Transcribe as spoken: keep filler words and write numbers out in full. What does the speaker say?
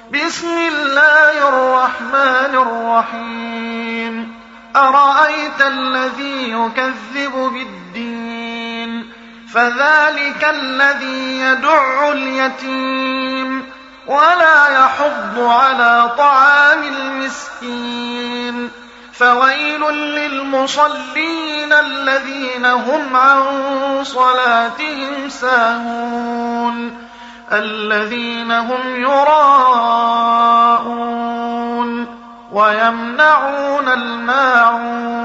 بسم الله الرحمن الرحيم أرأيت الذي يكذب بالدين فذلك الذي يدع اليتيم ولا يحض على طعام المسكين فويل للمصلين الذين هم عن صلاتهم ساهون الذين هم يراءون ويمنعون الماعون